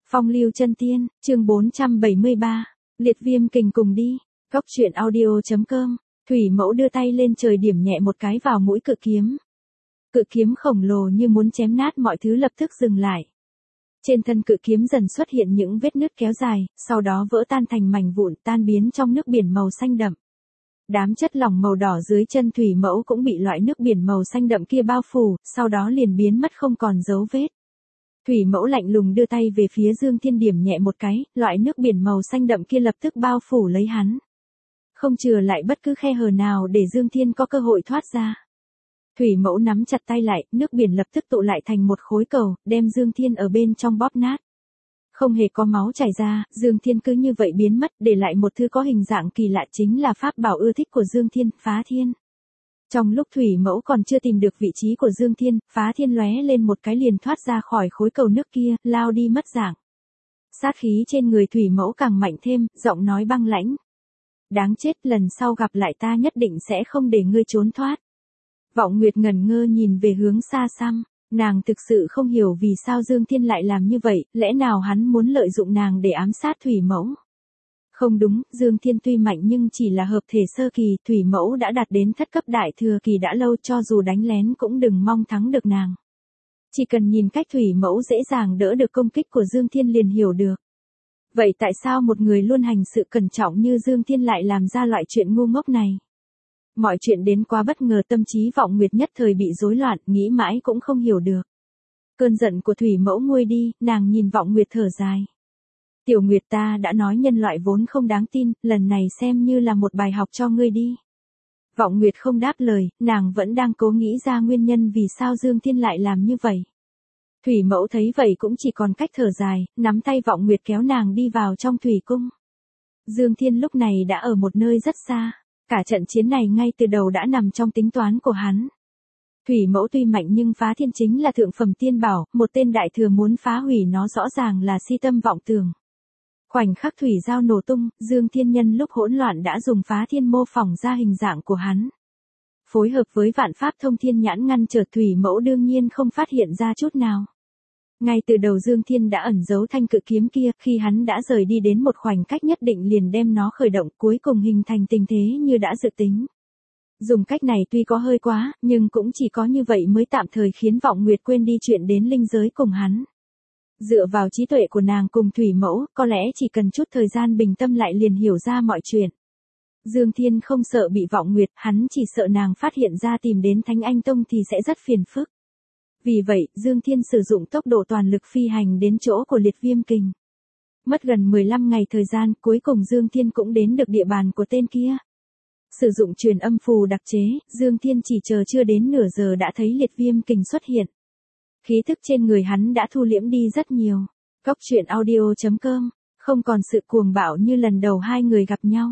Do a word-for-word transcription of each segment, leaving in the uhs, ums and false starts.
Phong lưu chân tiên, chương bốn trăm bảy mươi ba, liệt viêm kình cùng đi, góc truyện audio.com, Thủy Mẫu đưa tay lên trời điểm nhẹ một cái vào mũi cự kiếm. Cự kiếm khổng lồ như muốn chém nát mọi thứ lập tức dừng lại. Trên thân cự kiếm dần xuất hiện những vết nứt kéo dài, sau đó vỡ tan thành mảnh vụn tan biến trong nước biển màu xanh đậm. Đám chất lỏng màu đỏ dưới chân Thủy Mẫu cũng bị loại nước biển màu xanh đậm kia bao phủ, sau đó liền biến mất không còn dấu vết. Thủy Mẫu lạnh lùng đưa tay về phía Dương Thiên điểm nhẹ một cái, loại nước biển màu xanh đậm kia lập tức bao phủ lấy hắn. Không chừa lại bất cứ khe hở nào để Dương Thiên có cơ hội thoát ra. Thủy Mẫu nắm chặt tay lại, nước biển lập tức tụ lại thành một khối cầu, đem Dương Thiên ở bên trong bóp nát. Không hề có máu chảy ra, Dương Thiên cứ như vậy biến mất, để lại một thứ có hình dạng kỳ lạ chính là pháp bảo ưa thích của Dương Thiên, Phá Thiên. Trong lúc Thủy Mẫu còn chưa tìm được vị trí của Dương Thiên, Phá Thiên lóe lên một cái liền thoát ra khỏi khối cầu nước kia, lao đi mất dạng. Sát khí trên người Thủy Mẫu càng mạnh thêm, giọng nói băng lãnh. Đáng chết, lần sau gặp lại ta nhất định sẽ không để ngươi trốn thoát. Vọng Nguyệt ngẩn ngơ nhìn về hướng xa xăm, nàng thực sự không hiểu vì sao Dương Thiên lại làm như vậy, lẽ nào hắn muốn lợi dụng nàng để ám sát Thủy Mẫu? Không đúng, Dương Thiên tuy mạnh nhưng chỉ là hợp thể sơ kỳ, Thủy Mẫu đã đạt đến thất cấp đại thừa kỳ đã lâu, cho dù đánh lén cũng đừng mong thắng được nàng. Chỉ cần nhìn cách Thủy Mẫu dễ dàng đỡ được công kích của Dương Thiên liền hiểu được. Vậy tại sao một người luôn hành sự cẩn trọng như Dương Thiên lại làm ra loại chuyện ngu ngốc này? Mọi chuyện đến quá bất ngờ, tâm trí Vọng Nguyệt nhất thời bị rối loạn, nghĩ mãi cũng không hiểu được. Cơn giận của Thủy Mẫu nguôi đi, nàng nhìn Vọng Nguyệt thở dài. Tiểu Nguyệt, ta đã nói nhân loại vốn không đáng tin, lần này xem như là một bài học cho ngươi đi. Vọng Nguyệt không đáp lời, nàng vẫn đang cố nghĩ ra nguyên nhân vì sao Dương Thiên lại làm như vậy. Thủy Mẫu thấy vậy cũng chỉ còn cách thở dài, nắm tay Vọng Nguyệt kéo nàng đi vào trong thủy cung. Dương Thiên lúc này đã ở một nơi rất xa, cả trận chiến này ngay từ đầu đã nằm trong tính toán của hắn. Thủy Mẫu tuy mạnh nhưng Phá Thiên chính là thượng phẩm tiên bảo, một tên đại thừa muốn phá hủy nó rõ ràng là si tâm vọng tưởng. Khoảnh khắc thủy giao nổ tung, Dương Thiên nhân lúc hỗn loạn đã dùng Phá Thiên mô phỏng ra hình dạng của hắn. Phối hợp với vạn pháp thông thiên nhãn ngăn trở, Thủy Mẫu đương nhiên không phát hiện ra chút nào. Ngay từ đầu Dương Thiên đã ẩn giấu thanh cự kiếm kia, khi hắn đã rời đi đến một khoảnh cách nhất định liền đem nó khởi động, cuối cùng hình thành tình thế như đã dự tính. Dùng cách này tuy có hơi quá, nhưng cũng chỉ có như vậy mới tạm thời khiến Vọng Nguyệt quên đi chuyện đến linh giới cùng hắn. Dựa vào trí tuệ của nàng cùng Thủy Mẫu, có lẽ chỉ cần chút thời gian bình tâm lại liền hiểu ra mọi chuyện. Dương Thiên không sợ bị Vọng Nguyệt, hắn chỉ sợ nàng phát hiện ra tìm đến Thánh Anh Tông thì sẽ rất phiền phức. Vì vậy, Dương Thiên sử dụng tốc độ toàn lực phi hành đến chỗ của liệt viêm kình. Mất gần mười lăm ngày thời gian, cuối cùng Dương Thiên cũng đến được địa bàn của tên kia. Sử dụng truyền âm phù đặc chế, Dương Thiên chỉ chờ chưa đến nửa giờ đã thấy liệt viêm kình xuất hiện. Khí thức trên người hắn đã thu liễm đi rất nhiều. Góc truyện audio.com, không còn sự cuồng bạo như lần đầu hai người gặp nhau.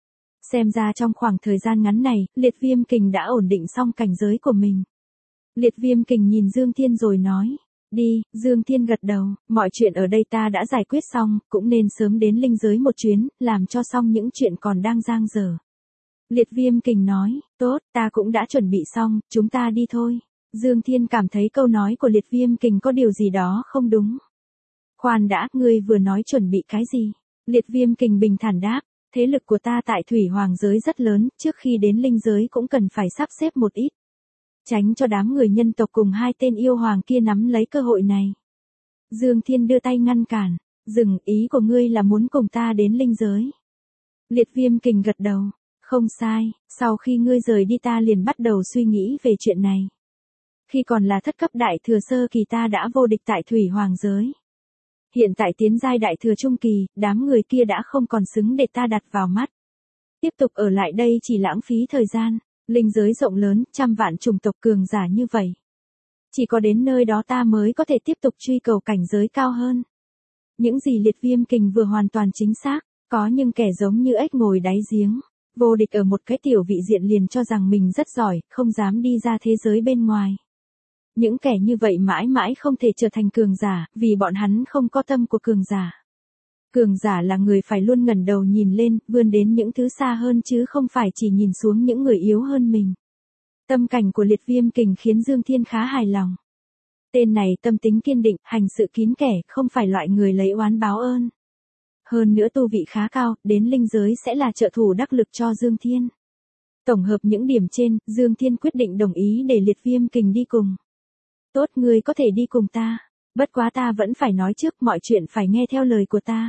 Xem ra trong khoảng thời gian ngắn này, liệt viêm kình đã ổn định xong cảnh giới của mình. Liệt viêm kình nhìn Dương Thiên rồi nói, đi. Dương Thiên gật đầu, mọi chuyện ở đây ta đã giải quyết xong, cũng nên sớm đến linh giới một chuyến, làm cho xong những chuyện còn đang dang dở. Liệt viêm kình nói, tốt, ta cũng đã chuẩn bị xong, chúng ta đi thôi. Dương Thiên cảm thấy câu nói của liệt viêm kình có điều gì đó không đúng. Khoan đã, ngươi vừa nói chuẩn bị cái gì? Liệt viêm kình bình thản đáp, thế lực của ta tại thủy hoàng giới rất lớn, trước khi đến linh giới cũng cần phải sắp xếp một ít. Tránh cho đám người nhân tộc cùng hai tên yêu hoàng kia nắm lấy cơ hội này. Dương Thiên đưa tay ngăn cản, dừng, ý của ngươi là muốn cùng ta đến linh giới. Liệt viêm kình gật đầu, không sai, sau khi ngươi rời đi ta liền bắt đầu suy nghĩ về chuyện này. Khi còn là thất cấp đại thừa sơ kỳ ta đã vô địch tại thủy hoàng giới. Hiện tại tiến giai đại thừa trung kỳ, đám người kia đã không còn xứng để ta đặt vào mắt. Tiếp tục ở lại đây chỉ lãng phí thời gian. Linh giới rộng lớn, trăm vạn chủng tộc cường giả như vậy. Chỉ có đến nơi đó ta mới có thể tiếp tục truy cầu cảnh giới cao hơn. Những gì liệt viêm kình vừa hoàn toàn chính xác, có nhưng kẻ giống như ếch ngồi đáy giếng. Vô địch ở một cái tiểu vị diện liền cho rằng mình rất giỏi, không dám đi ra thế giới bên ngoài. Những kẻ như vậy mãi mãi không thể trở thành cường giả, vì bọn hắn không có tâm của cường giả. Cường giả là người phải luôn ngẩng đầu nhìn lên, vươn đến những thứ xa hơn chứ không phải chỉ nhìn xuống những người yếu hơn mình. Tâm cảnh của liệt viêm kình khiến Dương Thiên khá hài lòng. Tên này tâm tính kiên định, hành sự kín kẻ, không phải loại người lấy oán báo ơn. Hơn nữa tu vị khá cao, đến linh giới sẽ là trợ thủ đắc lực cho Dương Thiên. Tổng hợp những điểm trên, Dương Thiên quyết định đồng ý để Liệt Viêm Kình đi cùng. Tốt, ngươi có thể đi cùng ta. Bất quá ta vẫn phải nói trước, mọi chuyện phải nghe theo lời của ta.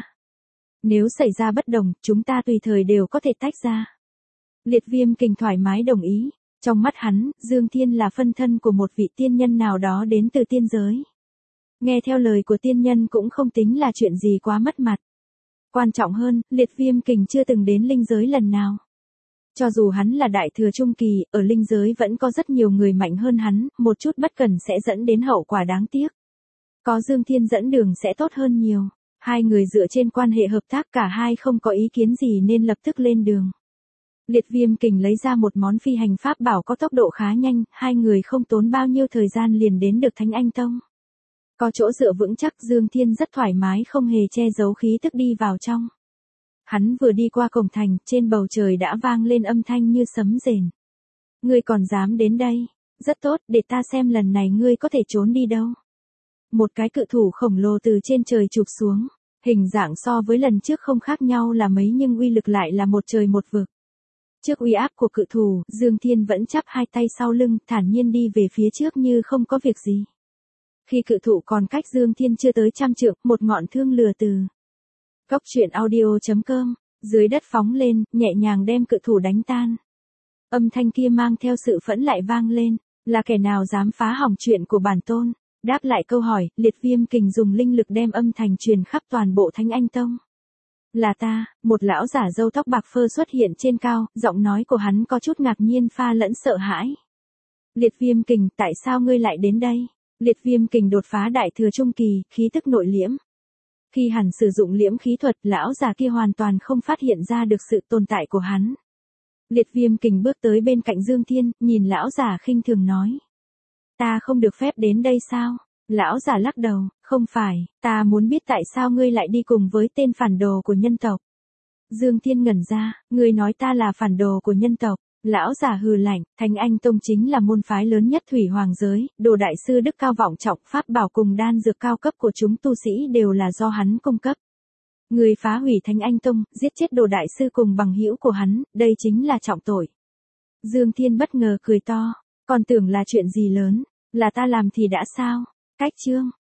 Nếu xảy ra bất đồng, chúng ta tùy thời đều có thể tách ra. Liệt Viêm Kình thoải mái đồng ý. Trong mắt hắn, Dương Thiên là phân thân của một vị tiên nhân nào đó đến từ tiên giới. Nghe theo lời của tiên nhân cũng không tính là chuyện gì quá mất mặt. Quan trọng hơn, Liệt Viêm Kình chưa từng đến linh giới lần nào. Cho dù hắn là đại thừa trung kỳ, ở linh giới vẫn có rất nhiều người mạnh hơn hắn, một chút bất cẩn sẽ dẫn đến hậu quả đáng tiếc. Có Dương Thiên dẫn đường sẽ tốt hơn nhiều. Hai người dựa trên quan hệ hợp tác, cả hai không có ý kiến gì nên lập tức lên đường. Liệt Viêm Kình lấy ra một món phi hành pháp bảo có tốc độ khá nhanh, hai người không tốn bao nhiêu thời gian liền đến được Thánh Anh Tông. Có chỗ dựa vững chắc, Dương Thiên rất thoải mái không hề che giấu khí tức đi vào trong. Hắn vừa đi qua cổng thành, trên bầu trời đã vang lên âm thanh như sấm rền. Ngươi còn dám đến đây? Rất tốt, để ta xem lần này ngươi có thể trốn đi đâu. Một cái cự thủ khổng lồ từ trên trời chụp xuống. Hình dạng so với lần trước không khác nhau là mấy nhưng uy lực lại là một trời một vực. Trước uy áp của cự thủ, Dương Thiên vẫn chắp hai tay sau lưng, thản nhiên đi về phía trước như không có việc gì. Khi cự thụ còn cách Dương Thiên chưa tới trăm trượng, một ngọn thương lừa từ Cốc truyện audio chấm com, dưới đất phóng lên, nhẹ nhàng đem cự thủ đánh tan. Âm thanh kia mang theo sự phẫn lại vang lên, là kẻ nào dám phá hỏng chuyện của bản tôn? Đáp lại câu hỏi, Liệt Viêm Kình dùng linh lực đem âm thanh truyền khắp toàn bộ Thánh Anh Tông. Là ta, một lão giả râu tóc bạc phơ xuất hiện trên cao, giọng nói của hắn có chút ngạc nhiên pha lẫn sợ hãi. Liệt Viêm Kình, tại sao ngươi lại đến đây? Liệt Viêm Kình đột phá đại thừa trung kỳ, khí tức nội liễm. Khi hắn sử dụng liễm khí thuật, lão già kia hoàn toàn không phát hiện ra được sự tồn tại của hắn. Liệt Viêm Kình bước tới bên cạnh Dương Thiên, nhìn lão già khinh thường nói. Ta không được phép đến đây sao? Lão già lắc đầu, không phải, ta muốn biết tại sao ngươi lại đi cùng với tên phản đồ của nhân tộc. Dương Thiên ngẩn ra, ngươi nói ta là phản đồ của nhân tộc. Lão già hừ lạnh, Thánh Anh Tông chính là môn phái lớn nhất thủy hoàng giới, đồ đại sư đức cao vọng trọng, pháp bảo cùng đan dược cao cấp của chúng tu sĩ đều là do hắn cung cấp. Người phá hủy Thánh Anh Tông, giết chết đồ đại sư cùng bằng hữu của hắn, đây chính là trọng tội. Dương Thiên bất ngờ cười to, còn tưởng là chuyện gì lớn, là ta làm thì đã sao? Cách chương